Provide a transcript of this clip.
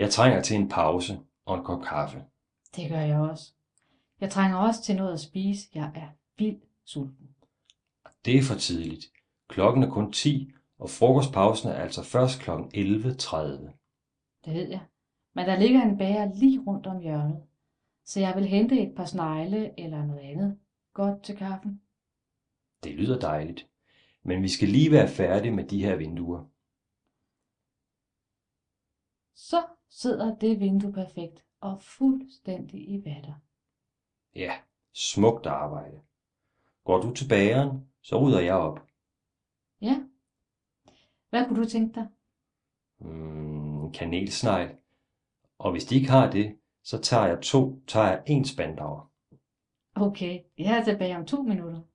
Jeg trænger til en pause og en kop kaffe. Det gør jeg også. Jeg trænger også til noget at spise. Jeg er vildt sulten. Det er for tidligt. Klokken er kun 10, og frokostpausen er altså først kl. 11:30. Det ved jeg. Men der ligger en bager lige rundt om hjørnet. Så jeg vil hente et par snegle eller noget andet godt til kaffen. Det lyder dejligt. Men vi skal lige være færdige med de her vinduer. Så sidder det vindue perfekt og fuldstændig i vatter. Ja, smukt arbejde. Går du til bageren, så rydder jeg op. Ja, hvad kunne du tænke dig? Kanelsnegl. Og hvis de ikke har det, så tager jeg en spandauer. Okay, jeg er tilbage om 2 minutter.